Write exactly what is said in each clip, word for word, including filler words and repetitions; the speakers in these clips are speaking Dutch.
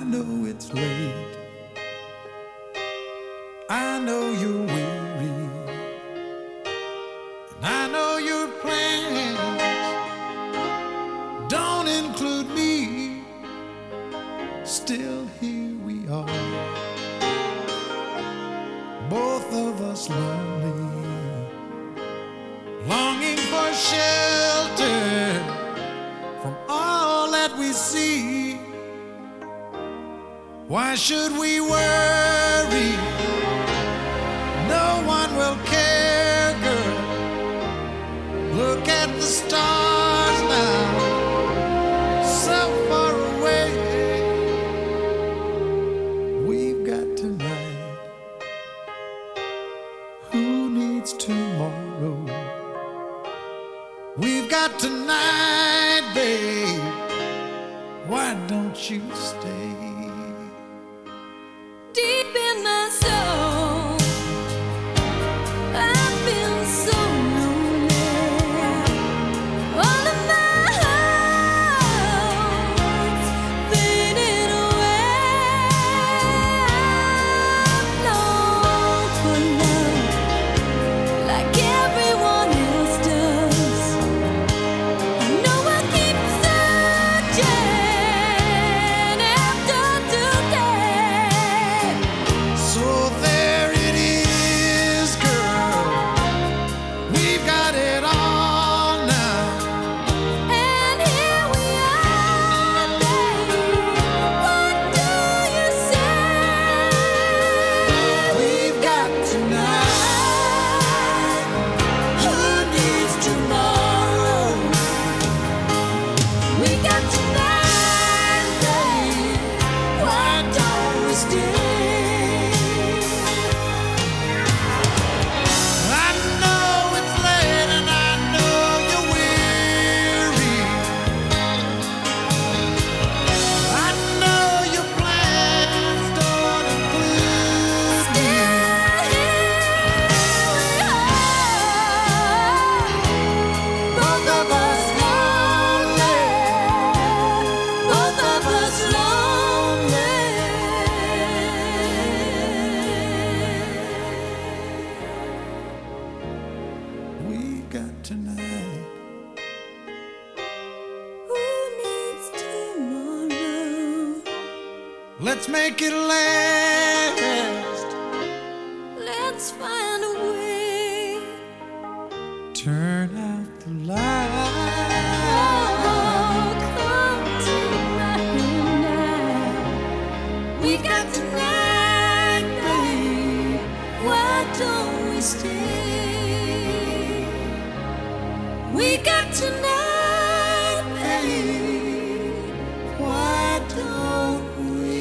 know it's late. I know you're weary. And I know your plans don't include me. Still here we are, both of us lonely, longing for shelter from all that we see. Why should we worry? No one will care, girl. Look at the stars now, so far away. We've got tonight. Who needs tomorrow? We've got tonight, babe. Why don't you stay? Deep in my soul, I've been so lonely. All of my hopes fading away. I long for love like everyone else does. I know I keep searching after today. So there it is, girl. We've got it all now. And here we are, babe. What do you say? We've got tonight. Who needs tomorrow? We got tonight, babe. Why don't we stay? I know it's late and I know you're weary. I know your plans don't include me. Both of us lonely. Both of us lonely. We've got tonight. Who needs tomorrow? Let's make it last. Let's find a way. Turn out the light. Oh, come tonight now. We got tonight, babe. Why don't we stay? We got tonight, babe. Why don't we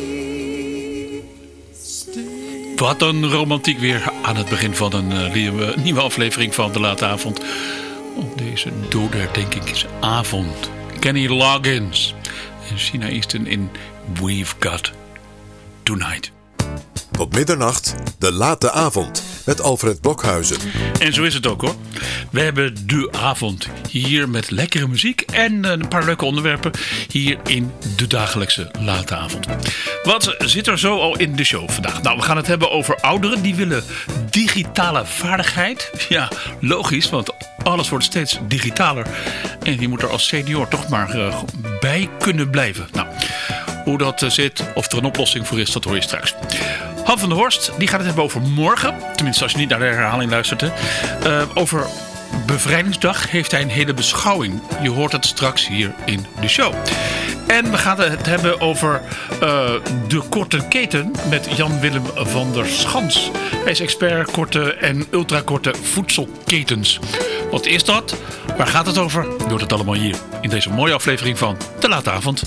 stay? Wat een romantiek weer aan het begin van een uh, nieuwe, nieuwe aflevering van De Late Avond. Op deze dodenherdenkingsavond. Kenny Loggins en China Easton in We've Got Tonight. Tot middernacht, De Late Avond met Alfred Blokhuizen. En zo is het ook hoor. We hebben de avond hier met lekkere muziek en een paar leuke onderwerpen hier in de dagelijkse Late Avond. Wat zit er zo al in de show vandaag? Nou, we gaan het hebben over ouderen die willen digitale vaardigheid. Ja, logisch, want alles wordt steeds digitaler. En je moet er als senior toch maar uh, bij kunnen blijven. Nou, hoe dat uh, zit, of er een oplossing voor is, dat hoor je straks. Han van der Horst, die gaat het hebben over morgen. Tenminste, als je niet naar de herhaling luistert. Hè. Uh, over Bevrijdingsdag heeft hij een hele beschouwing. Je hoort het straks hier in de show. En we gaan het hebben over uh, de korte keten met Jan-Willem van der Schans. Hij is expert korte en ultrakorte voedselketens. Wat is dat? Waar gaat het over? Je hoort het allemaal hier in deze mooie aflevering van De Late Avond.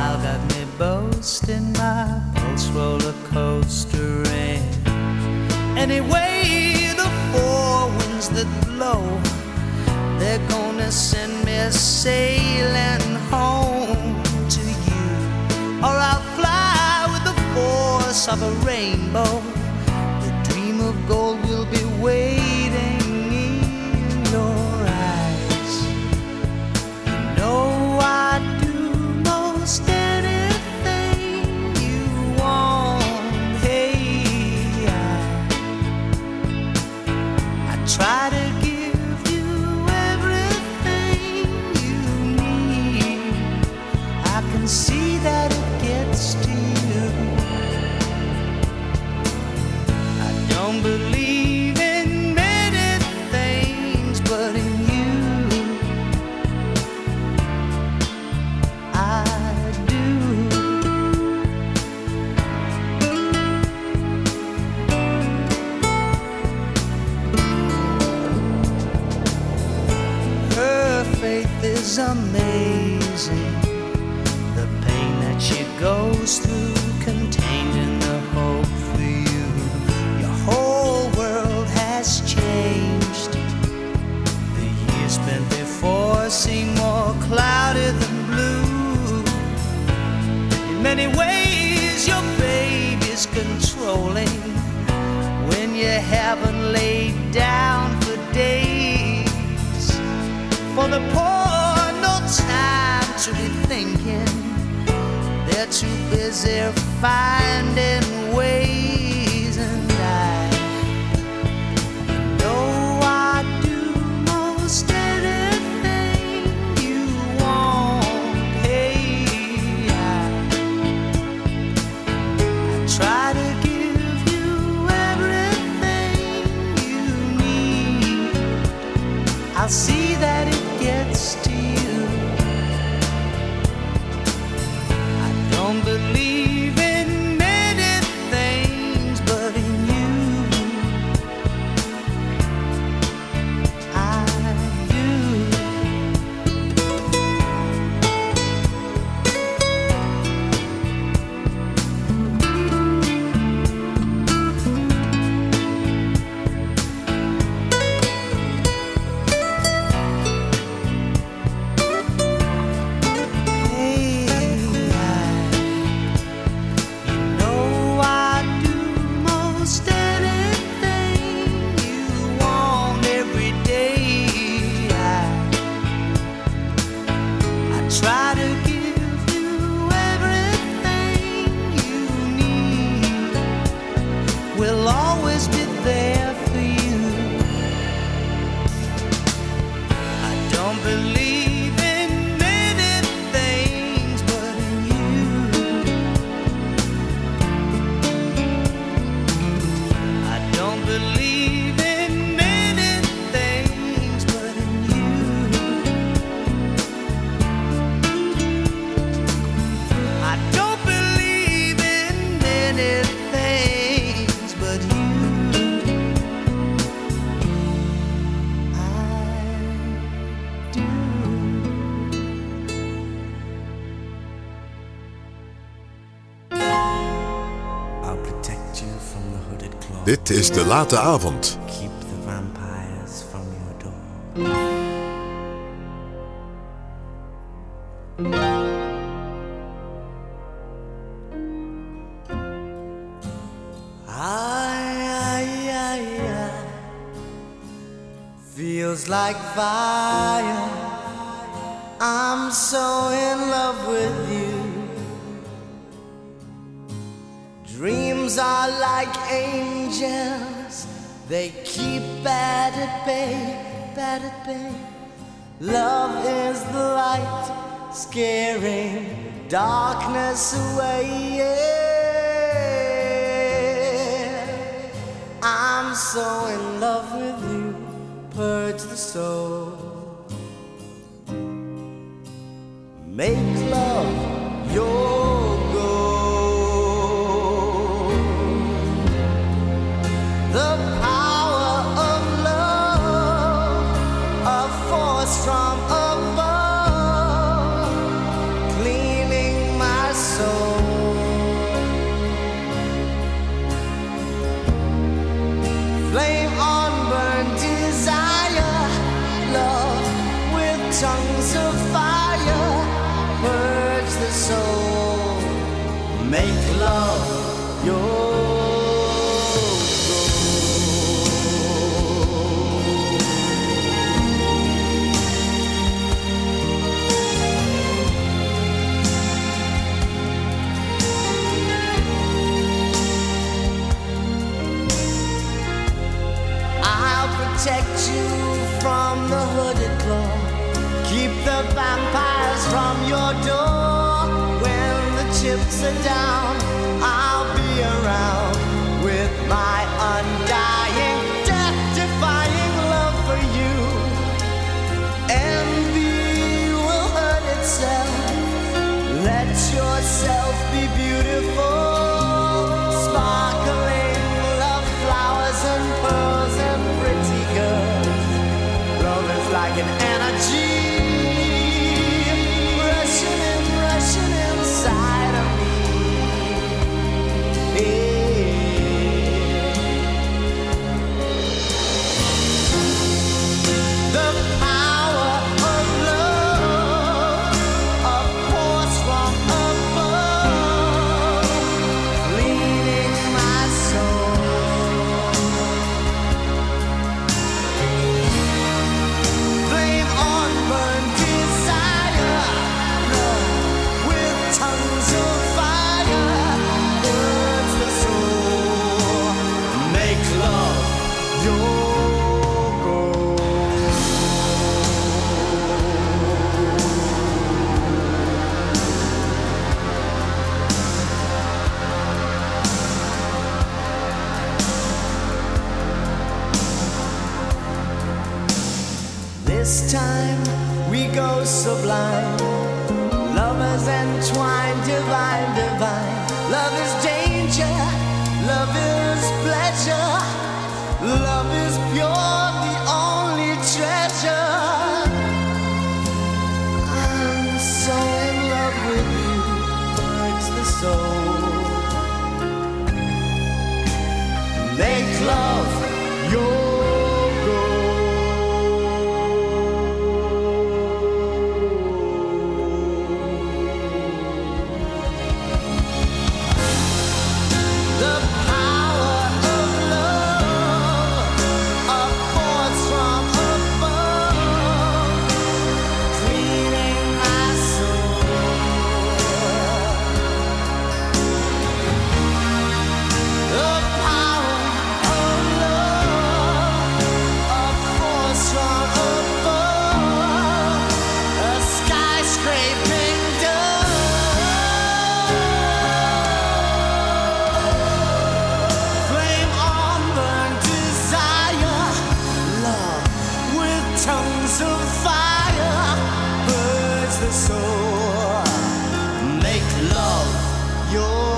boasting my pulse roller coaster, and Anyway, the four winds that blow, they're gonna send me sailing home to you. Or I'll fly with the force of a rainbow. The dream of gold will be waiting in your eyes. You know I'd do most anything you want. Hey, I, I try to give you everything you need. I can see that it gets to you. I don't believe in many things, but in you I do. Her faith is amazing. The pain that she goes through, contained in the hope for you. Your whole world has changed. The years spent before seem more cloudy than blue. In many ways, your baby's controlling when you haven't laid down for days. For the poor, no time to be thinking. They're too busy finding ways, and I know I do most anything you want. Hey, I, I try to give you everything you need. I'll see that it gets to you. I don't believe in many things, but in you I do. Hey, I, you know I do most anything you want every day. I, I try to give you everything you need. We'll always be there for you. I don't believe in many things, but in you I don't believe in many things, but in you I don't believe in many things, but you I do. I'll protect you from the hooded claw. Dit is De Late Avond. Keep the vampires from your door. I, I, I, I feels like fire. I'm so in love with you. Dreams are like angels. They keep bad at bay, bad at bay. Love is the light, scaring darkness away. Yeah. I'm so in love with you. Purge the soul. Make love your goal. The power of love, a force from above, cleaning my soul. Flame on, burn desire. Love with tongues of fire. Purge the soul. Make love your protect you from the hooded claw. Keep the vampires from your door. When the chips are down, I'll be around with my undying, death-defying love for you. Envy will hurt itself. Let yourself be beautiful, sparkling love flowers and pearls and pretty girls. Love is like an energy rushing and rushing inside of me. The power of love, a force from above, leading my soul. Flame on, burn desire. Love with tongues of fire. Burns the soul. Make love your goal. This time we go sublime. Lovers entwined, divine, divine. Love is danger. Love is pleasure. Love is pure, the only treasure. I'm so in love with you. Hurts the soul. Make love your the power of love, a force from above, cleaning my soul. The power of love, a force from above, a skyscraping dove. Flame on, burn desire. Love with tongues of fire. Burns the soul. Make love your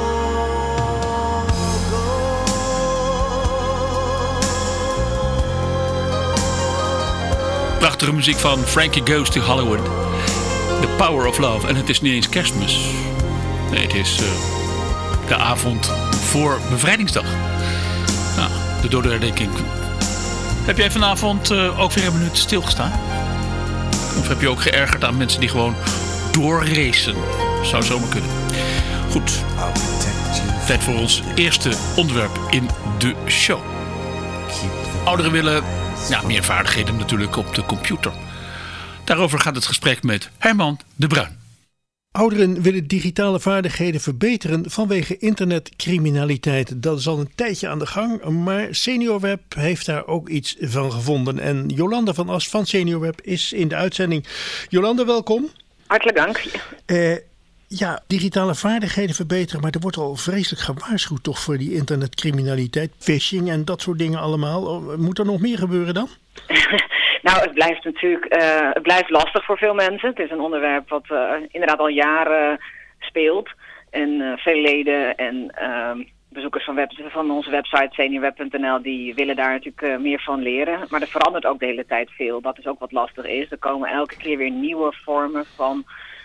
goal. Prachtige muziek van Frankie Goes to Hollywood. The Power of Love. En het is niet eens Kerstmis. Nee, het is uh, de avond voor Bevrijdingsdag. Nou, de dodenherdenking. Heb jij vanavond uh, ook weer een minuut stilgestaan? Of heb je ook geërgerd aan mensen die gewoon doorracen? Zou zomaar kunnen. Goed. I'll protect you. Tijd voor ons eerste onderwerp in de show. Ouderen willen ja, meer vaardigheden natuurlijk op de computer. Daarover gaat het gesprek met Herman de Bruin. Ouderen willen digitale vaardigheden verbeteren vanwege internetcriminaliteit. Dat is al een tijdje aan de gang, maar SeniorWeb heeft daar ook iets van gevonden. En Jolanda van As van SeniorWeb is in de uitzending. Jolanda, welkom. Hartelijk dank. Uh, ja, digitale vaardigheden verbeteren, maar er wordt al vreselijk gewaarschuwd toch voor die internetcriminaliteit, phishing en dat soort dingen allemaal. Moet er nog meer gebeuren dan? Nou, het blijft natuurlijk uh, het blijft lastig voor veel mensen. Het is een onderwerp wat uh, inderdaad al jaren speelt. En uh, veel leden en uh, bezoekers van, web, van onze website seniorweb punt n l die willen daar natuurlijk uh, meer van leren. Maar er verandert ook de hele tijd veel. Dat is ook wat lastig is. Er komen elke keer weer nieuwe vormen van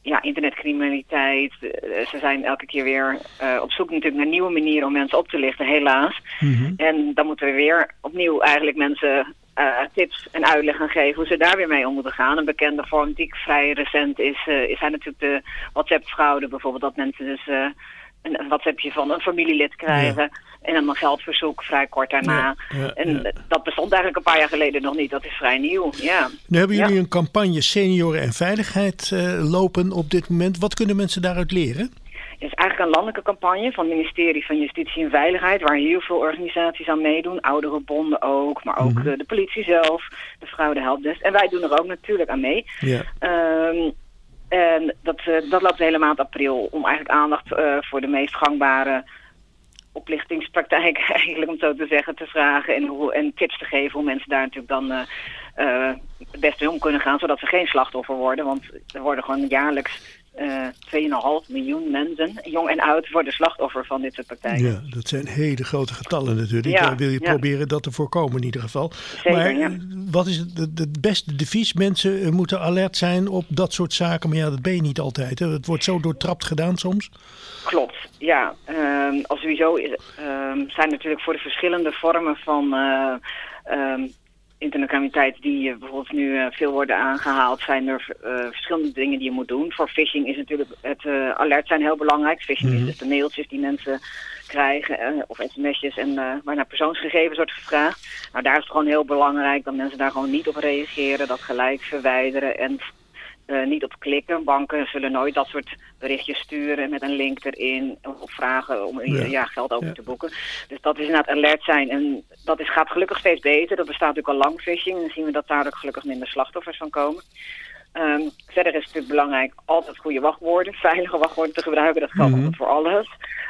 ja, internetcriminaliteit. Uh, ze zijn elke keer weer uh, op zoek natuurlijk naar nieuwe manieren om mensen op te lichten, helaas. Mm-hmm. En dan moeten we weer opnieuw eigenlijk mensen uh, tips en uitleg gaan geven hoe ze daar weer mee om moeten gaan. Een bekende vorm die vrij recent is, uh, is zijn natuurlijk de WhatsApp-fraude bijvoorbeeld. Dat mensen dus uh, een, een WhatsAppje van een familielid krijgen. Ja. En dan een geldverzoek vrij kort daarna. Ja, ja, en ja. dat bestond eigenlijk een paar jaar geleden nog niet. Dat is vrij nieuw, ja. Nu hebben jullie ja. een campagne Senioren en Veiligheid uh, lopen op dit moment. Wat kunnen mensen daaruit leren? Het is eigenlijk een landelijke campagne van het ministerie van Justitie en Veiligheid, waar heel veel organisaties aan meedoen. Ouderenbonden ook, maar ook mm-hmm. de, de politie zelf, de Fraude Helpdesk. En wij doen er ook natuurlijk aan mee. Ja. Um, en dat, uh, dat loopt de hele maand april om eigenlijk aandacht uh, voor de meest gangbare oplichtingspraktijk, eigenlijk om zo te zeggen, te vragen en, hoe, en tips te geven hoe mensen daar natuurlijk dan uh, uh, het beste mee om kunnen gaan, zodat ze geen slachtoffer worden. Want er worden gewoon jaarlijks uh, twee komma vijf miljoen mensen, jong en oud, worden slachtoffer van dit soort praktijken. Ja, dat zijn hele grote getallen natuurlijk. Ja, Daar wil je ja. proberen dat te voorkomen in ieder geval. Zeker, maar ja. wat is het, het beste devies? Mensen moeten alert zijn op dat soort zaken, maar ja, dat ben je niet altijd. Hè? Het wordt zo doortrapt gedaan soms. Klopt, ja. Um, als sowieso is, um, zijn natuurlijk voor de verschillende vormen van uh, um, internetcriminaliteit die uh, bijvoorbeeld nu uh, veel worden aangehaald, zijn er uh, verschillende dingen die je moet doen. Voor phishing is natuurlijk het uh, alert zijn heel belangrijk. Phishing mm-hmm. is dus de mailtjes die mensen krijgen uh, of sms'jes en uh, waar naar persoonsgegevens wordt gevraagd. Nou, daar is het gewoon heel belangrijk dat mensen daar gewoon niet op reageren, dat gelijk verwijderen en Uh, niet op klikken. Banken zullen nooit dat soort berichtjes sturen met een link erin of vragen om ja. Ja, geld over ja. te boeken. Dus dat is inderdaad alert zijn. En dat is, gaat gelukkig steeds beter. Dat bestaat natuurlijk al lang, phishing. En dan zien we dat daar ook gelukkig minder slachtoffers van komen. Um, verder is het natuurlijk belangrijk altijd goede wachtwoorden, veilige wachtwoorden te gebruiken. Dat geldt mm-hmm. voor alles.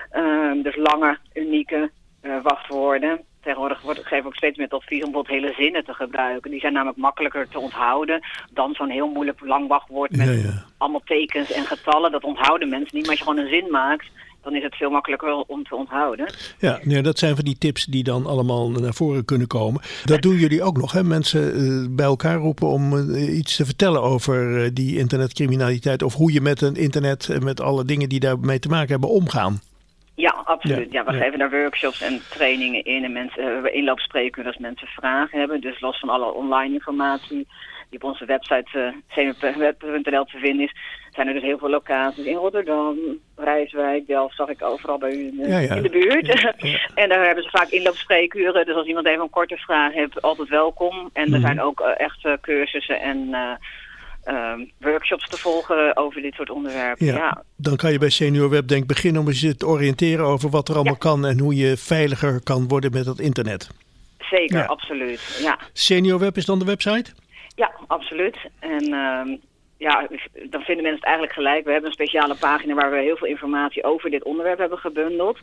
Um, dus lange, unieke uh, wachtwoorden. Tegenwoordig wordt, geven we ook steeds meer het advies om bijvoorbeeld hele zinnen te gebruiken. Die zijn namelijk makkelijker te onthouden dan zo'n heel moeilijk lang wachtwoord met ja, ja. allemaal tekens en getallen. Dat onthouden mensen niet. Maar als je gewoon een zin maakt, dan is het veel makkelijker om te onthouden. Ja, nee, dat zijn van die tips die dan allemaal naar voren kunnen komen. Dat doen jullie ook nog, hè? Mensen uh, bij elkaar roepen om uh, iets te vertellen over uh, die internetcriminaliteit. Of hoe je met een internet en met alle dingen die daarmee te maken hebben omgaan. Ja, absoluut. Ja, ja we ja. geven daar workshops en trainingen in. En mensen, we hebben inloopspreekuren als mensen vragen hebben. Dus los van alle online informatie die op onze website uh, c m p punt n l te vinden is, zijn er dus heel veel locaties in Rotterdam, Rijswijk, Delft, zag ik overal bij u in de, ja, ja. in de buurt. Ja, ja. En daar hebben ze vaak inloopspreekuren. Dus als iemand even een korte vraag heeft, altijd welkom. En mm-hmm. er zijn ook uh, echt uh, cursussen en Uh, Um, workshops te volgen over dit soort onderwerpen. Ja, ja. Dan kan je bij Senior Web denk beginnen om je te oriënteren over wat er allemaal ja. kan en hoe je veiliger kan worden met het internet. Zeker, ja. absoluut. Ja. Senior Web is dan de website? Ja, absoluut. En um, ja, dan vinden mensen het eigenlijk gelijk. We hebben een speciale pagina waar we heel veel informatie over dit onderwerp hebben gebundeld.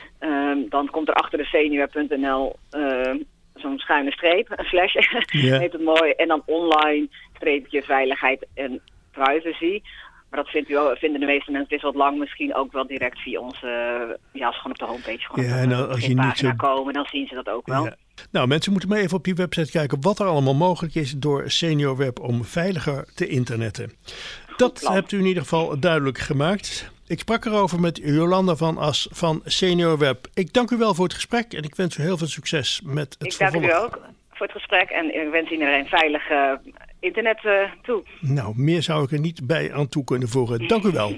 Um, dan komt er achter de seniorweb punt n l uh, zo'n schuine streep, een slash, yeah. heet het mooi. En dan online streepje veiligheid en privacy. Maar dat vindt u, vinden de meeste mensen, het is wat lang, misschien ook wel direct via onze, ja, als gewoon op de homepage gewoon ja, nou, als je pagina niet zo... komen, dan zien ze dat ook wel. Ja. Nou, mensen moeten maar even op je website kijken wat er allemaal mogelijk is door Senior Web om veiliger te internetten. Goed dat plan. Hebt u in ieder geval duidelijk gemaakt. Ik sprak erover met Jolanda van As van Senior Web. Ik dank u wel voor het gesprek en ik wens u heel veel succes met het ik vervolg. Ik dank u ook voor het gesprek en ik wens iedereen veilig uh, internet uh, toe. Nou, meer zou ik er niet bij aan toe kunnen voegen. Dank u wel.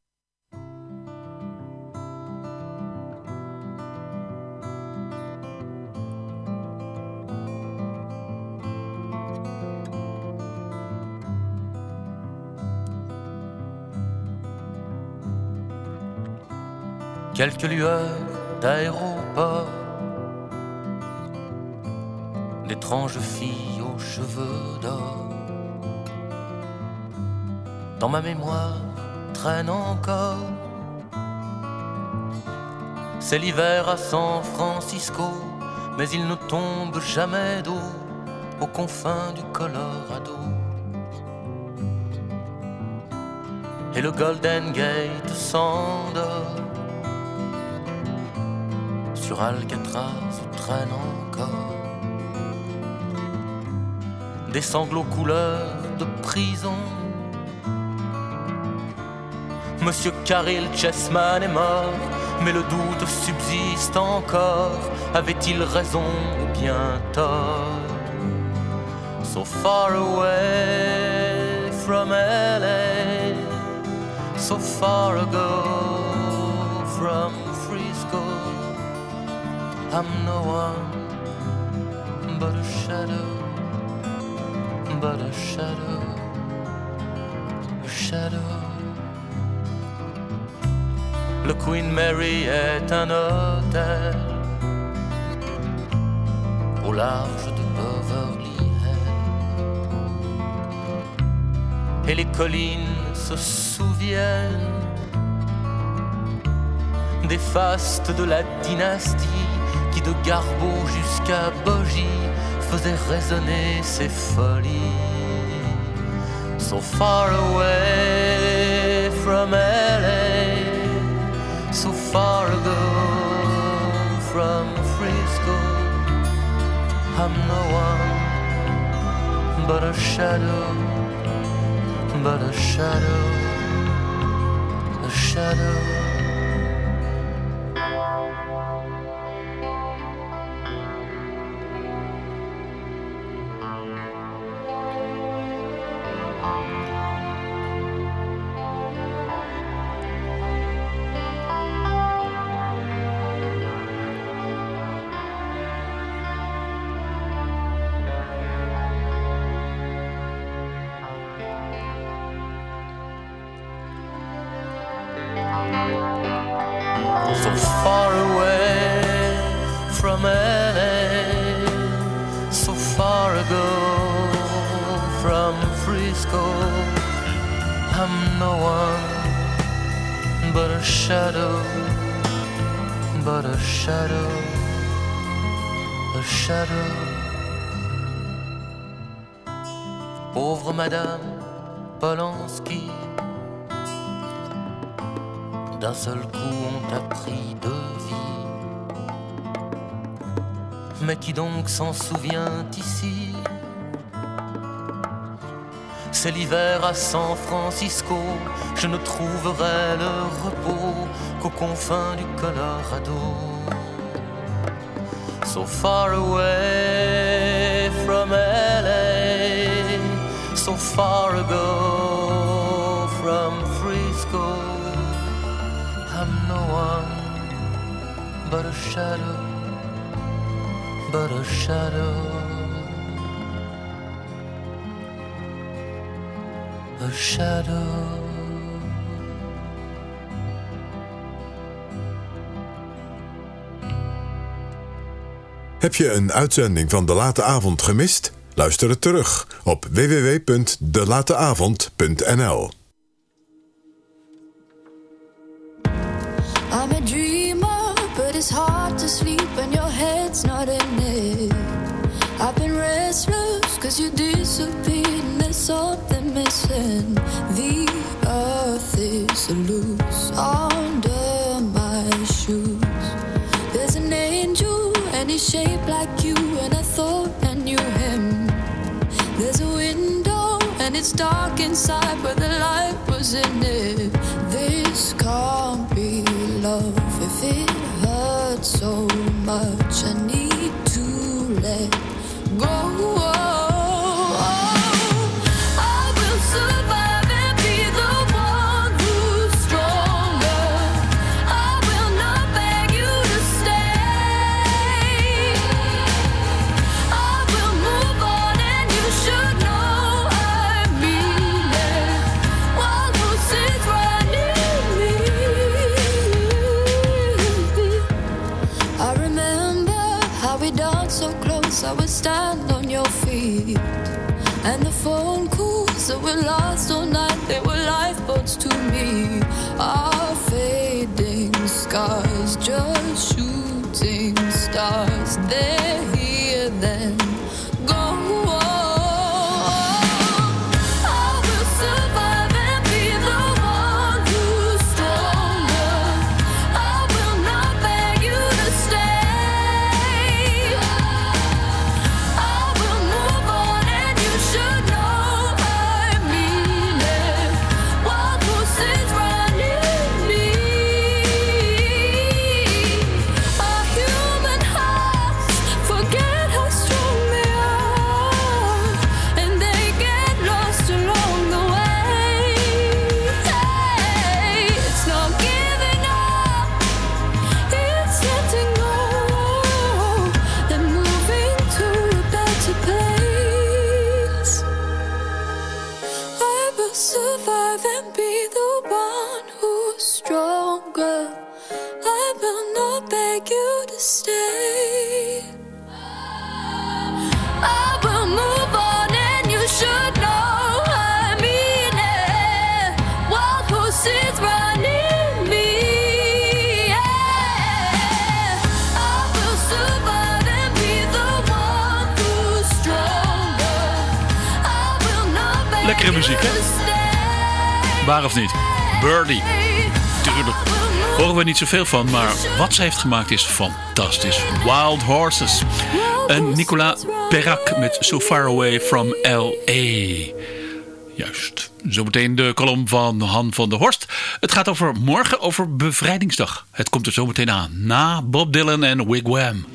Quelques lueurs d'aéroport, d'étranges filles aux cheveux d'or. Dans ma mémoire traîne encore. C'est l'hiver à San Francisco, mais il ne tombe jamais d'eau aux confins du Colorado. Et le Golden Gate s'endort. Sur Alcatraz traîne encore des sanglots couleur de prison Monsieur Caril Chessman est mort, mais le doute subsiste encore. Avait-il raison ou bien tort? So far away from L A, so far ago from Frisco, I'm no one but a shadow, but a shadow, a shadow. Le Queen Mary est un hôtel au large de Beverly Hills, et les collines se souviennent des fastes de la dynastie qui de Garbeau jusqu'à Bogie faisait résonner ses folies. So far away from L A, so far ago from Frisco, I'm no one but a shadow, but a shadow, a shadow. So far away from L A, so far ago from Frisco, I'm no one but a shadow, but a shadow, a shadow. Pauvre Madame Polanski, d'un seul coup on t'a pris de vie. Mais qui donc s'en souvient ici? C'est l'hiver à San Francisco, je ne trouverai le repos qu'aux confins du Colorado. So far away from L A, so far ago from Frisco, I'm no one but a shadow, but a shadow, a shadow. Heb je een uitzending van De Late Avond gemist? Luister het terug op w w w punt de late avond punt n l. I'm a dreamer, but it's hard to sleep when your head's not in it. I've been restless cause you disappeared and there's something missing. The earth is loose under my shoes. There's an angel and he's shaped like you, and I thought I knew him. There's a window and it's dark inside, but the light was in it. This can't be love if it hurts so much. I need to let go. I will survive and be the one who's stronger. I will not beg you to stay. I will move on and you should know I mean it. One who sits right near me. I remember how we danced so close, I would stand on your feet. And the phone calls that were lost all night, they were lifeboats to me. Our fading scars, just shooting stars. They're here then, go. I will survive and be the one who's stronger. I will not beg you to stay. I will move on and you should know I mean it. One who sits right near stay. I will move on and you should know I mean it. Wild horses running me, yeah. I will survive and be the one who's stronger. I will not beg Lekkere muziek, hè? Waar of niet? Birdie. Tuurlijk. Horen we niet zoveel van, maar wat ze heeft gemaakt is fantastisch. Wild Horses. En Nicolas Perrac met So Far Away from L A. Juist. Zometeen de column van Han van der Horst. Het gaat over morgen, over Bevrijdingsdag. Het komt er zometeen aan. Na Bob Dylan en Wigwam.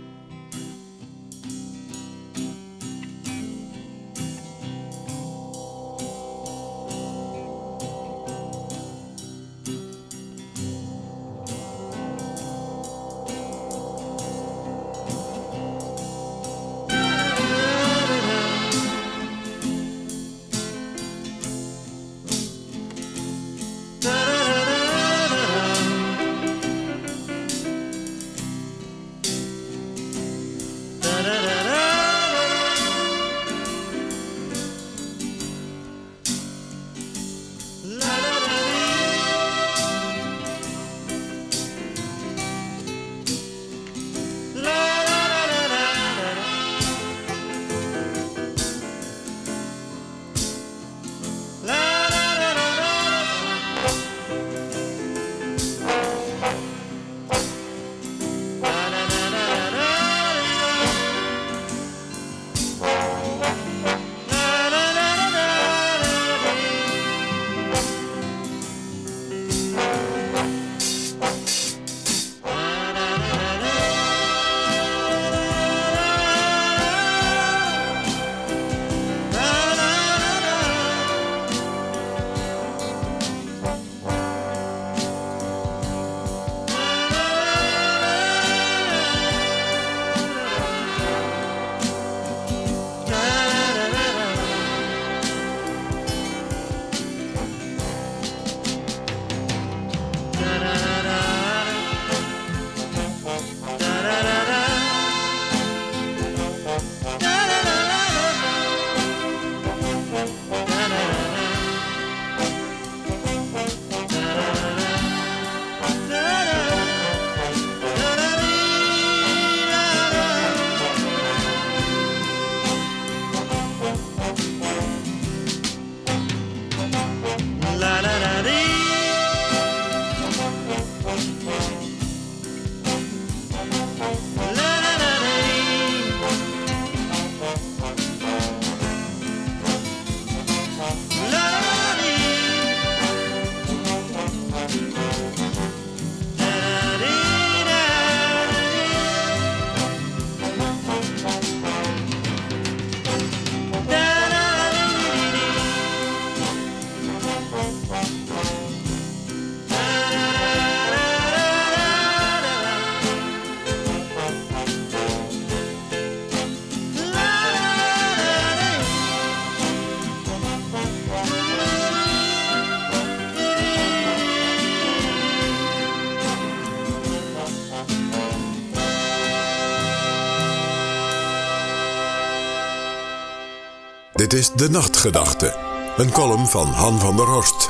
Dit is De Nachtgedachte, een column van Han van der Horst.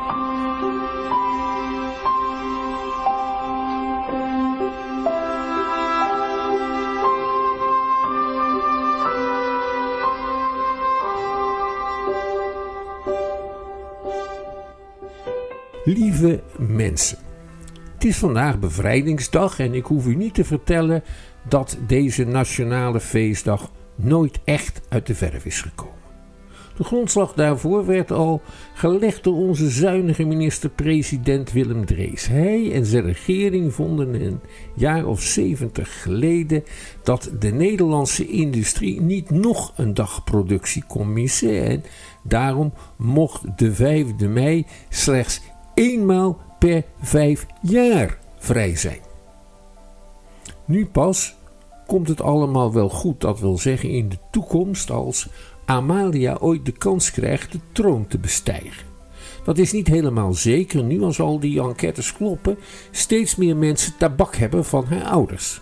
Lieve mensen, het is vandaag Bevrijdingsdag en ik hoef u niet te vertellen dat deze nationale feestdag nooit echt uit de verf is gekomen. De grondslag daarvoor werd al gelegd door onze zuinige minister-president Willem Drees. Hij en zijn regering vonden een jaar of zeventig geleden dat de Nederlandse industrie niet nog een dag productie kon missen en daarom mocht de vijfde mei slechts eenmaal per vijf jaar vrij zijn. Nu pas komt het allemaal wel goed, dat wil zeggen in de toekomst als Amalia ooit de kans krijgt de troon te bestijgen. Dat is niet helemaal zeker nu als al die enquêtes kloppen, steeds meer mensen tabak hebben van hun ouders.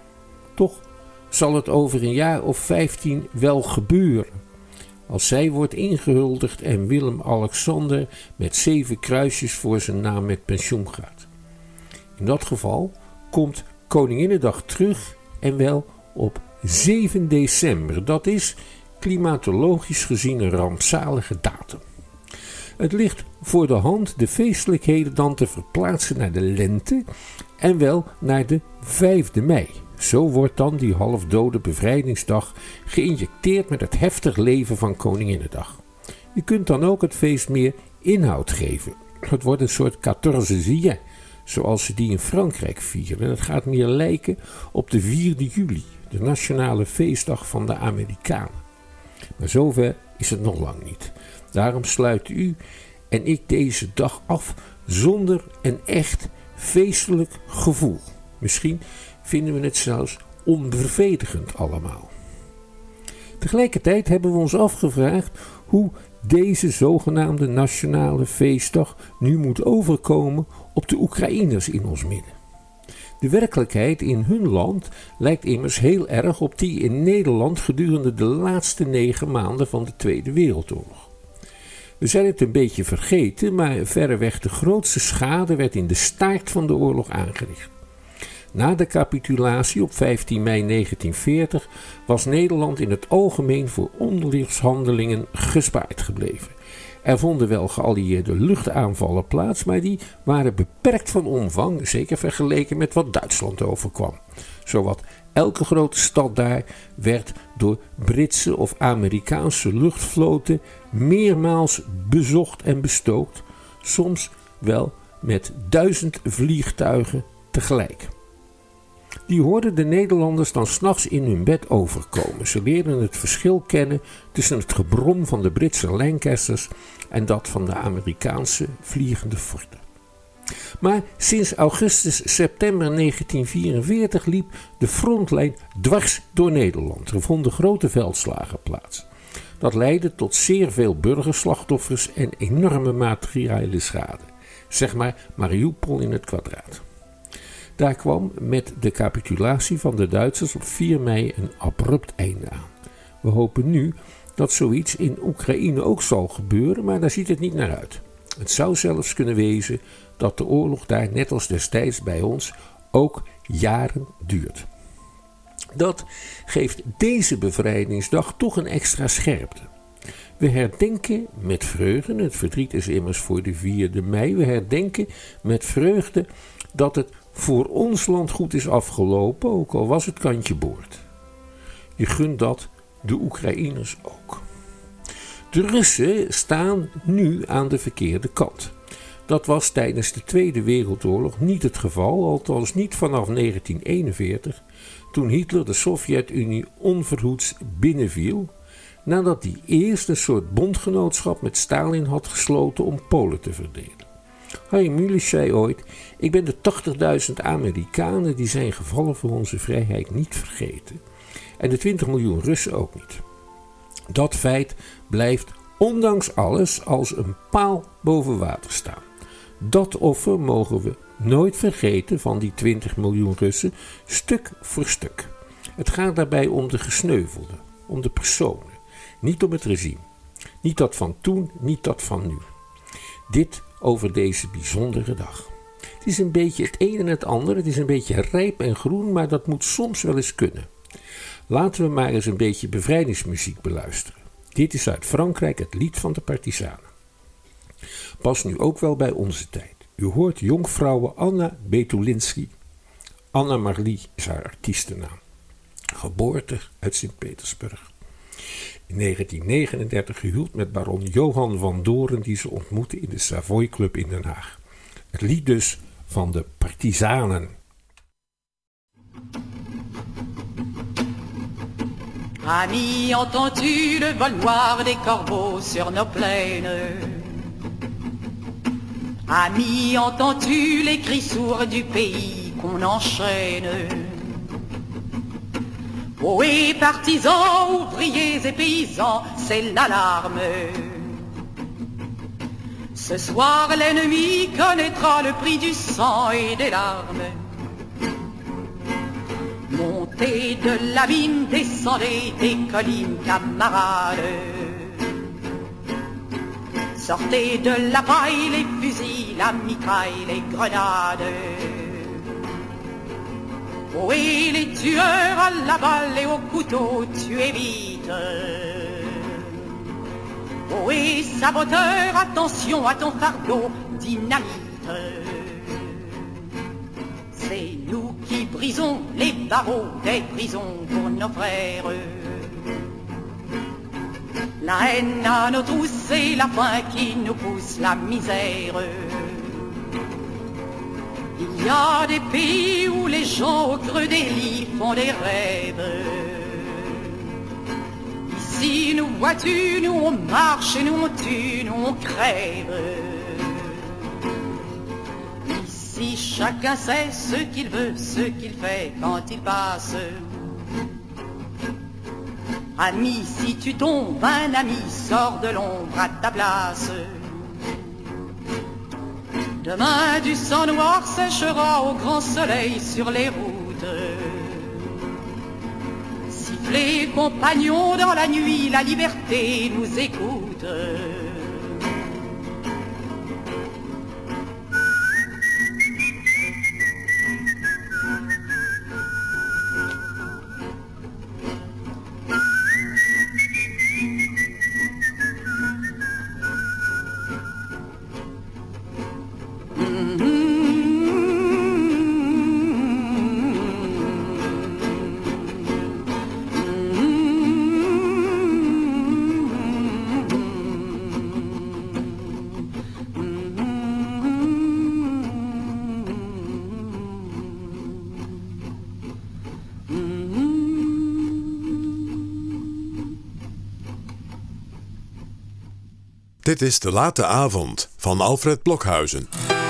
Toch zal het over een jaar of vijftien wel gebeuren. Als zij wordt ingehuldigd en Willem-Alexander met zeven kruisjes voor zijn naam met pensioen gaat. In dat geval komt Koninginnedag terug en wel op zeven december. Dat is klimatologisch gezien een rampzalige datum. Het ligt voor de hand de feestelijkheden dan te verplaatsen naar de lente en wel naar de vijfde mei. Zo wordt dan die halfdode bevrijdingsdag geïnjecteerd met het heftig leven van Koninginnedag. Je kunt dan ook het feest meer inhoud geven. Het wordt een soort quatorze juillet, zoals ze die in Frankrijk vieren. Het gaat meer lijken op de vierde juli, de nationale feestdag van de Amerikanen. Maar zover is het nog lang niet. Daarom sluiten u en ik deze dag af zonder een echt feestelijk gevoel. Misschien vinden we het zelfs onbevredigend allemaal. Tegelijkertijd hebben we ons afgevraagd hoe deze zogenaamde nationale feestdag nu moet overkomen op de Oekraïners in ons midden. De werkelijkheid in hun land lijkt immers heel erg op die in Nederland gedurende de laatste negen maanden van de Tweede Wereldoorlog. We zijn het een beetje vergeten, maar verreweg de grootste schade werd in de staart van de oorlog aangericht. Na de capitulatie op vijftien mei negentien veertig was Nederland in het algemeen voor oorlogshandelingen gespaard gebleven. Er vonden wel geallieerde luchtaanvallen plaats, maar die waren beperkt van omvang, zeker vergeleken met wat Duitsland overkwam. Zowat elke grote stad daar werd door Britse of Amerikaanse luchtvloten meermaals bezocht en bestookt, soms wel met duizend vliegtuigen tegelijk. Die hoorden de Nederlanders dan 's nachts in hun bed overkomen. Ze leerden het verschil kennen tussen het gebrom van de Britse Lancasters en dat van de Amerikaanse vliegende forten. Maar sinds augustus-september negentien vierenveertig liep de frontlijn dwars door Nederland. Er vonden grote veldslagen plaats. Dat leidde tot zeer veel burgerslachtoffers en enorme materiële schade. Zeg maar Mariupol in het kwadraat. Daar kwam met de capitulatie van de Duitsers op vier mei een abrupt einde aan. We hopen nu dat zoiets in Oekraïne ook zal gebeuren, maar daar ziet het niet naar uit. Het zou zelfs kunnen wezen dat de oorlog daar, net als destijds bij ons, ook jaren duurt. Dat geeft deze bevrijdingsdag toch een extra scherpte. We herdenken met vreugde, het verdriet is immers voor de vierde mei, we herdenken met vreugde dat het voor ons land goed is afgelopen, ook al was het kantje boord. Je gunt dat de Oekraïners ook. De Russen staan nu aan de verkeerde kant. Dat was tijdens de Tweede Wereldoorlog niet het geval, althans niet vanaf negentien eenenveertig, toen Hitler de Sovjet-Unie onverhoeds binnenviel, nadat hij eerst een soort bondgenootschap met Stalin had gesloten om Polen te verdelen. Harry Mulisch zei ooit: ik ben de tachtigduizend Amerikanen die zijn gevallen voor onze vrijheid niet vergeten. En de twintig miljoen Russen ook niet. Dat feit blijft ondanks alles als een paal boven water staan. Dat offer mogen we nooit vergeten van die twintig miljoen Russen, stuk voor stuk. Het gaat daarbij om de gesneuvelden, om de personen, niet om het regime. Niet dat van toen, niet dat van nu. Dit over deze bijzondere dag. Het is een beetje het een en het ander, het is een beetje rijp en groen, maar dat moet soms wel eens kunnen. Laten we maar eens een beetje bevrijdingsmuziek beluisteren. Dit is uit Frankrijk het lied van de partisanen. Past nu ook wel bij onze tijd. U hoort jonkvrouwe Anna Betulinski. Anna Marlie is haar artiestennaam. Geboorte uit Sint-Petersburg. In negentien negenendertig gehuwd met baron Johan van Doren, die ze ontmoette in de Savoy Club in Den Haag. Het lied dus van de partisanen. Amis, entends-tu le vol noir des corbeaux sur nos plaines? Amis, entends-tu les cris sourds du pays qu'on enchaîne? Ohé, partisans, ouvriers et paysans, c'est l'alarme. Ce soir l'ennemi connaîtra le prix du sang et des larmes. Montez de la mine, descendez des collines, camarades. Sortez de la paille les fusils, la mitraille, les grenades. Ohé les tueurs à la balle et au couteau, tuez vite. Ohé saboteur, attention à ton fardeau, dynamite. C'est nous qui brisons les barreaux des prisons pour nos frères. La haine à nos trousses et la faim qui nous pousse la misère. Il y a des pays où les gens au creux des lits font des rêves. Ici nous vois-tu, nous on marche, nous on tue, nous on crève. Ici chacun sait ce qu'il veut, ce qu'il fait quand il passe. Ami, si tu tombes, un ami sort de l'ombre à ta place. Demain du sang noir séchera au grand soleil sur les routes. Sifflez, compagnons, dans la nuit, la liberté nous écoute. Dit is De Late Avond van Alfred Blokhuizen.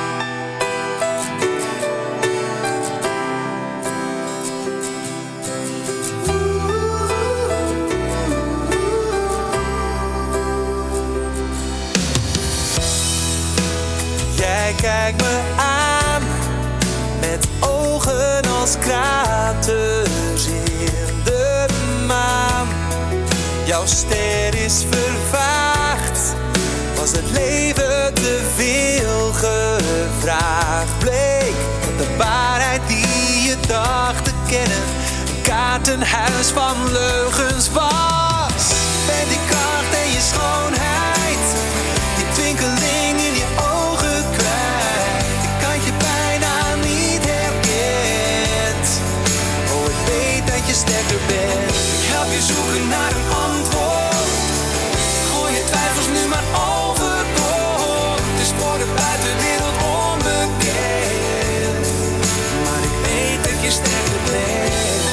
Jij kijkt me aan met ogen als kraters in de maan. Jouw ster is vervaagd. Was het leven te veel gevraagd? Bleek de waarheid die je dacht te kennen een kaartenhuis van leugens was. Ben die kracht en je schoonheid, die twinkeling in je ogen kwijt. Ik had je bijna niet herkend. Oh, ik weet dat je sterker bent. Ik help je zoeken naar een antwoord. Gooi je twijfels nu maar overboord. Het is voor de buitenwereld onbekend. Maar ik weet dat je sterker bent.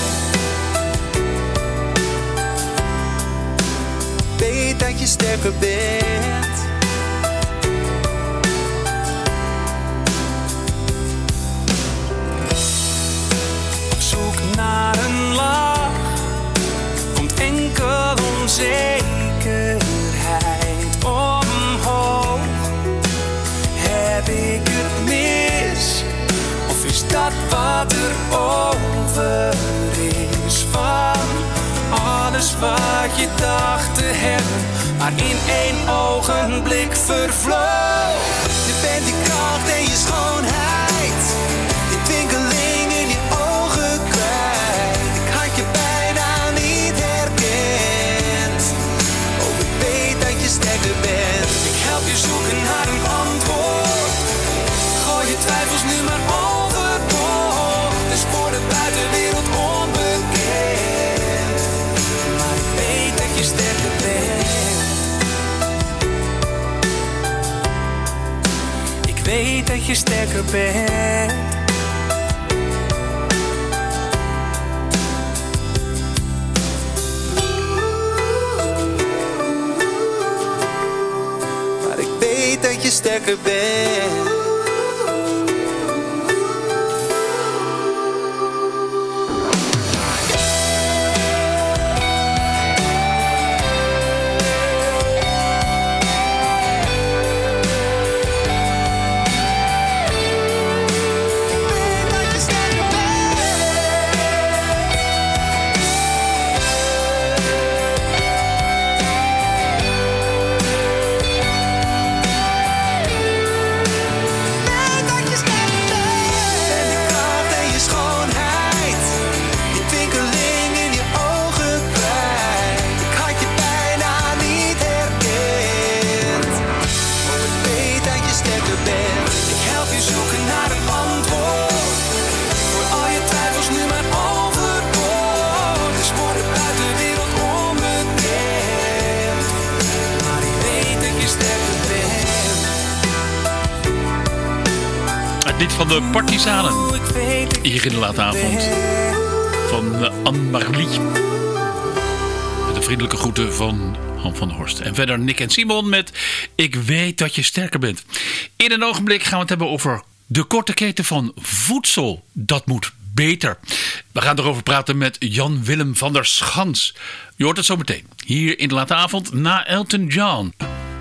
Weet dat je sterker bent. Op zoek naar een lach komt enkel onzekerheid omhoog. Heb ik het mis? Of is dat wat er over is van alles wat je dacht te hebben, maar in één ogenblik vervloog? Je bent die kracht en je schoonheid, die twinkeling in je ogen kwijt. Ik had je bijna niet herkend. Oh, ik weet dat je sterker bent. Ik help je zoeken naar een antwoord. Gooi je twijfels nu maar overboord. Het is voor de buitenwereld onbekend. Maar ik weet dat je sterker bent. Ik weet dat je sterker bent. Maar ik weet dat je sterker bent. Lied van de Partizanen. Hier in de late avond. Van uh, Anne-Marlie. Met de vriendelijke groeten van Han van der Horst. En verder Nick en Simon met Ik weet dat je sterker bent. In een ogenblik gaan we het hebben over de korte keten van voedsel. Dat moet beter. We gaan erover praten met Jan-Willem van der Schans. Je hoort het zo meteen. Hier in de late avond na Elton John.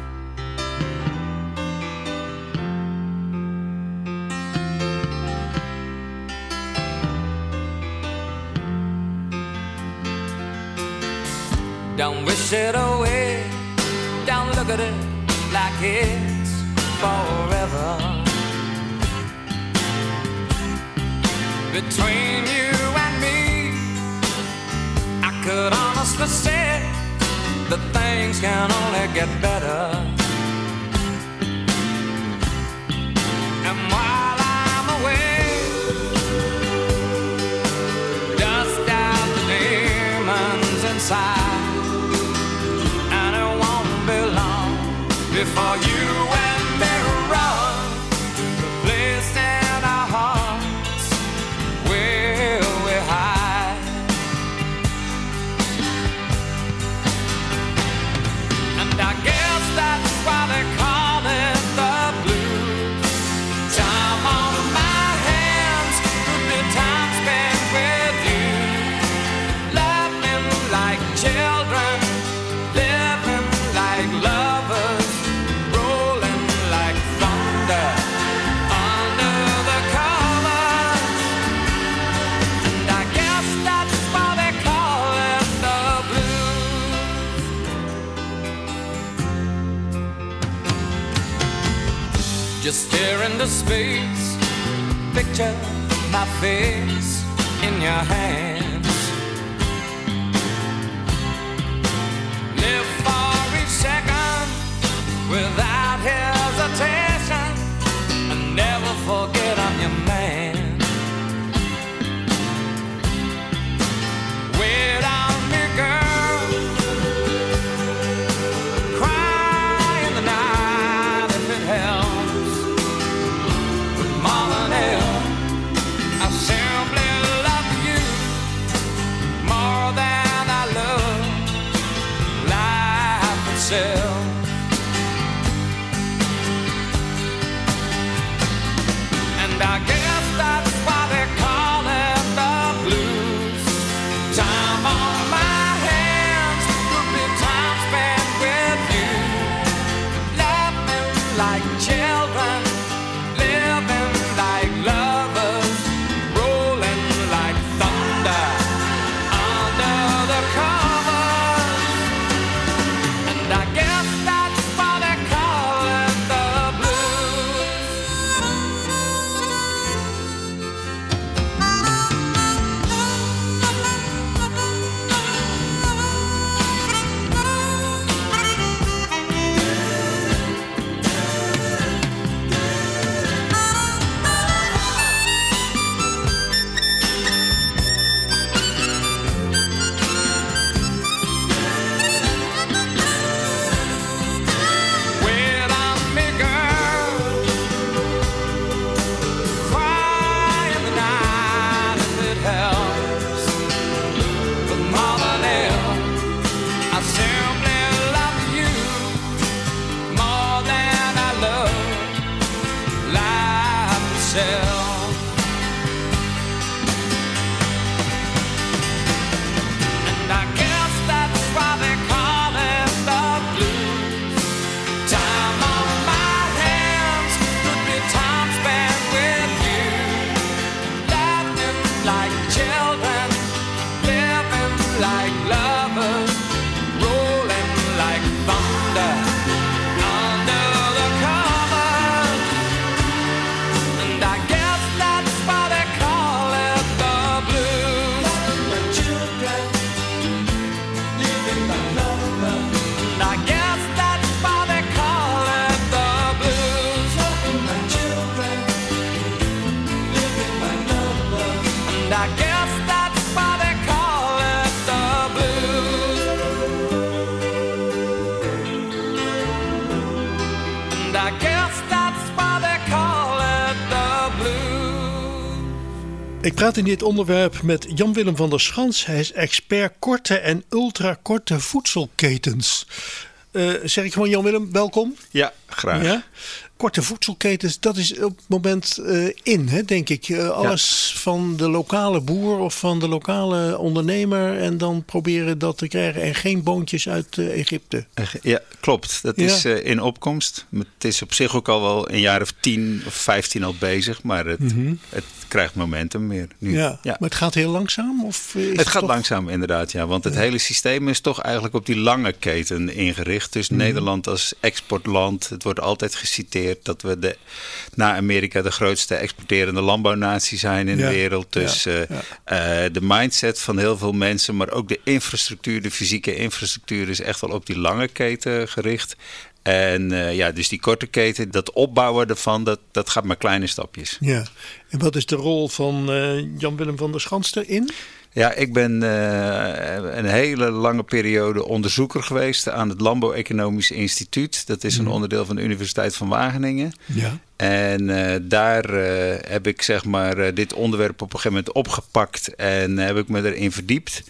Don't wish it away. Don't look at it like it's forever. Between you and me, I could honestly say that things can only get better. And while I'm away, dust out the demons inside. Before you and me run to the place in our hearts where we hide. And I guess that's why they call it the blues. Time on my hands could be time spent with you, laughing like children, living like lovers. Just stare into space, picture my face in your hands. Live for each second without hesitation, and never forget I'm your man. Wait on me, girl, cry in the night if it helps. I simply love you more than I love life itself. And I guess that's why they call it the blues. Time on my hands could be time spent with you, laughing like children, living like lovers, rolling like thunder under the covers. And I guess Ik praat in dit onderwerp met Jan-Willem van der Schans. Hij is expert korte en ultrakorte voedselketens. Uh, zeg ik gewoon Jan-Willem, welkom. Ja, graag. Ja? Korte voedselketens, dat is op het moment uh, in, hè, denk ik. Uh, alles ja. van de lokale boer of van de lokale ondernemer en dan proberen dat te krijgen en geen boontjes uit uh, Egypte. Ja, klopt. Dat ja. is uh, in opkomst. Het is op zich ook al wel een jaar of tien of vijftien al bezig, maar het, mm-hmm. het krijgt momentum meer nu. Ja, ja. Maar het gaat heel langzaam? Of is het, het gaat toch... langzaam inderdaad, ja. Want het ja. hele systeem is toch eigenlijk op die lange keten ingericht. Dus mm-hmm. Nederland als exportland, het wordt altijd geciteerd dat we de, na Amerika de grootste exporterende landbouwnatie zijn in ja. de wereld. Dus ja. Uh, ja. uh, de mindset van heel veel mensen, maar ook de infrastructuur, de fysieke infrastructuur is echt wel op die lange keten gericht. En uh, ja, dus die korte keten, dat opbouwen ervan, dat, dat gaat maar kleine stapjes. Ja. En wat is de rol van uh, Jan-Willem van der Schans erin? Ja, ik ben uh, een hele lange periode onderzoeker geweest aan het Landbouw-Economisch Instituut. Dat is een mm. onderdeel van de Universiteit van Wageningen. Ja. En uh, daar uh, heb ik zeg maar uh, dit onderwerp op een gegeven moment opgepakt en uh, heb ik me erin verdiept.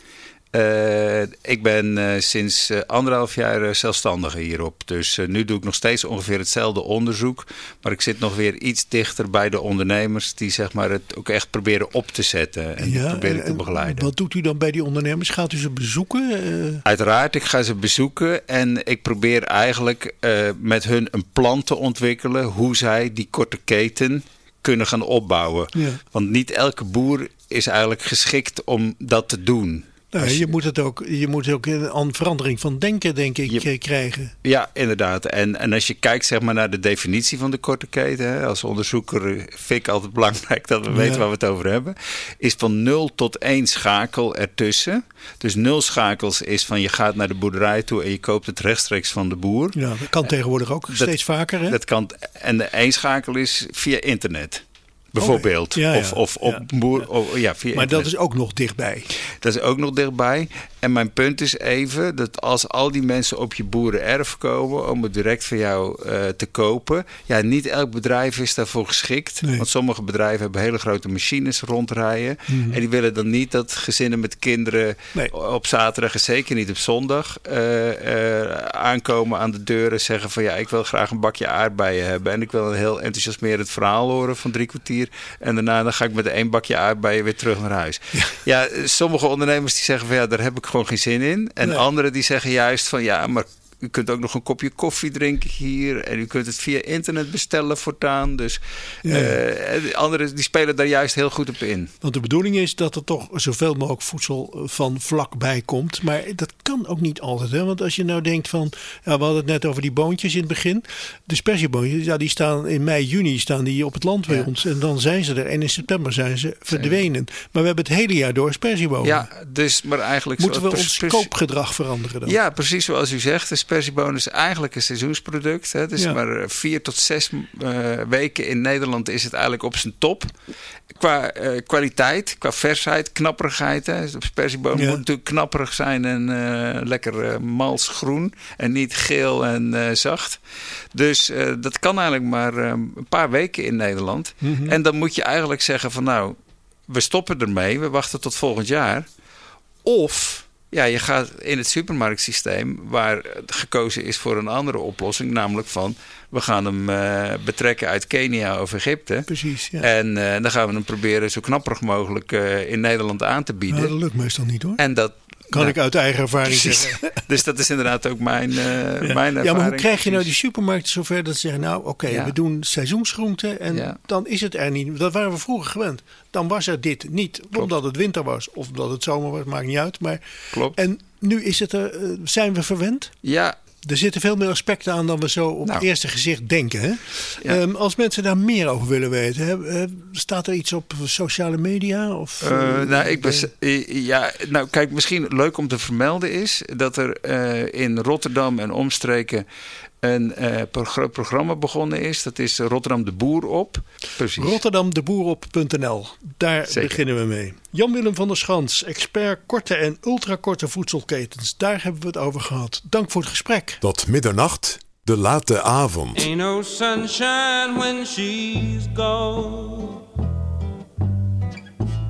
Uh, ik ben uh, sinds uh, anderhalf jaar uh, zelfstandige hierop. Dus uh, nu doe ik nog steeds ongeveer hetzelfde onderzoek. Maar ik zit nog weer iets dichter bij de ondernemers die zeg maar, het ook echt proberen op te zetten. En ja, dat probeer ik te begeleiden. Wat doet u dan bij die ondernemers? Gaat u ze bezoeken? Uh... Uiteraard, ik ga ze bezoeken. En ik probeer eigenlijk uh, met hun een plan te ontwikkelen hoe zij die korte keten kunnen gaan opbouwen. Ja. Want niet elke boer is eigenlijk geschikt om dat te doen. Nou, je, je moet het ook, je moet ook een verandering van denken, denk ik, je, krijgen. Ja, inderdaad. En, en als je kijkt zeg maar, naar de definitie van de korte keten, hè, als onderzoeker vind ik altijd belangrijk dat we weten ja. waar we het over hebben, is van nul tot één schakel ertussen. Dus nul schakels is van je gaat naar de boerderij toe en je koopt het rechtstreeks van de boer. Ja, dat kan tegenwoordig ook dat, steeds vaker. Hè? Dat kan, en de één schakel is via internet. Bijvoorbeeld. Okay. Ja, ja. Of, of op ja. boer. Of, ja, via maar internet. Dat is ook nog dichtbij. Dat is ook nog dichtbij. En mijn punt is even dat als al die mensen op je boerenerf komen om het direct van jou uh, te kopen. Ja, niet elk bedrijf is daarvoor geschikt. Nee. Want sommige bedrijven hebben hele grote machines rondrijden. Mm-hmm. En die willen dan niet dat gezinnen met kinderen nee. op zaterdag en zeker niet op zondag uh, uh, aankomen aan de deur en zeggen van ja, ik wil graag een bakje aardbeien hebben. En ik wil een heel enthousiasmerend verhaal horen van drie kwartier. En daarna dan ga ik met één bakje aardbeien weer terug naar huis. Ja, ja sommige ondernemers die zeggen van ja, daar heb ik gewoon geen zin in. En nee. anderen die zeggen juist van ja, maar u kunt ook nog een kopje koffie drinken hier. En u kunt het via internet bestellen voortaan. Dus ja. uh, anderen die spelen daar juist heel goed op in. Want de bedoeling is dat er toch zoveel mogelijk voedsel van vlakbij komt. Maar dat kan ook niet altijd. Hè? Want als je nou denkt van, ja, we hadden het net over die boontjes in het begin. De sperzieboontjes, ja, die staan in mei, juni staan die op het land bij ja. ons. En dan zijn ze er. En in september zijn ze verdwenen. Maar we hebben het hele jaar door sperziebonen. Ja, dus maar eigenlijk... Moeten we ons koopgedrag veranderen dan? Ja, precies zoals u zegt. De sperziebonen is eigenlijk een seizoensproduct. Hè. Dus ja. maar vier tot zes uh, weken in Nederland is het eigenlijk op zijn top. Qua uh, kwaliteit, qua versheid, knapperigheid. Hè. De sperzieboon ja. moet natuurlijk knapperig zijn en uh, lekker uh, mals groen. En niet geel en uh, zacht. Dus uh, dat kan eigenlijk maar uh, een paar weken in Nederland. Mm-hmm. En dan moet je eigenlijk zeggen van nou, we stoppen ermee. We wachten tot volgend jaar. Of... Ja, je gaat in het supermarktsysteem waar gekozen is voor een andere oplossing. Namelijk van, we gaan hem uh, betrekken uit Kenia of Egypte. Precies, ja. En uh, dan gaan we hem proberen zo knapperig mogelijk uh, in Nederland aan te bieden. Nou, dat lukt meestal niet hoor. En dat... Kan nou, ik uit eigen ervaring precies. zeggen. Dus dat is inderdaad ook mijn, uh, ja. mijn ervaring. Ja, maar hoe krijg je nou die supermarkten zover dat ze zeggen... nou, oké, okay, ja. we doen seizoensgroenten en ja. dan is het er niet. Dat waren we vroeger gewend. Dan was er dit niet, Klopt. omdat het winter was of omdat het zomer was, maakt niet uit. Maar, Klopt. En nu is het er, uh, zijn we verwend? Ja. Er zitten veel meer aspecten aan dan we zo op nou. het eerste gezicht denken. Hè? Ja. Um, als mensen daar meer over willen weten, hè, staat er iets op sociale media? Of, uh, uh, nou, ik ben, ja, nou, kijk, misschien leuk om te vermelden is dat er uh, in Rotterdam en omstreken een uh, groot programma begonnen is. Dat is Rotterdam de Boer op. Precies. Rotterdam de Boer op punt n l. Daar Zeker. beginnen we mee. Jan-Willem van der Schans, expert korte en ultrakorte voedselketens. Daar hebben we het over gehad. Dank voor het gesprek. Tot middernacht, de late avond. Ain't no sunshine when she's gone.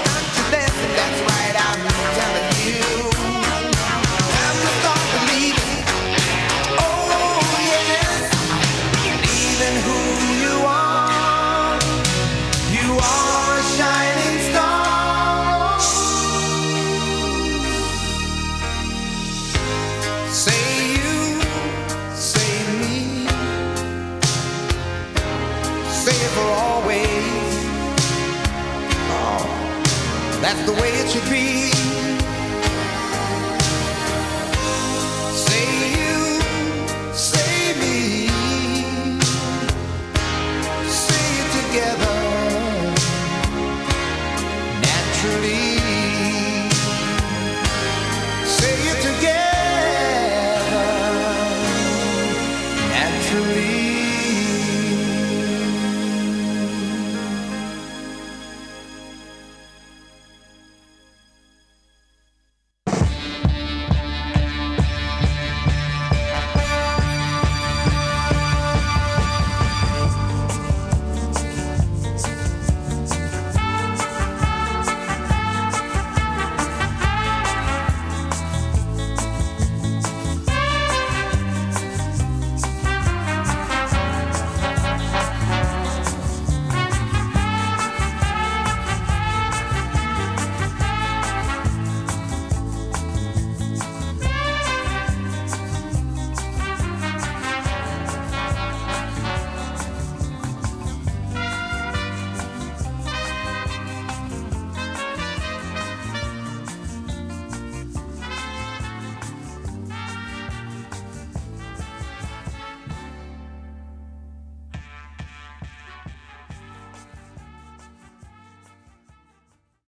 Say you, say me, say it for always. Oh, that's the way it should be.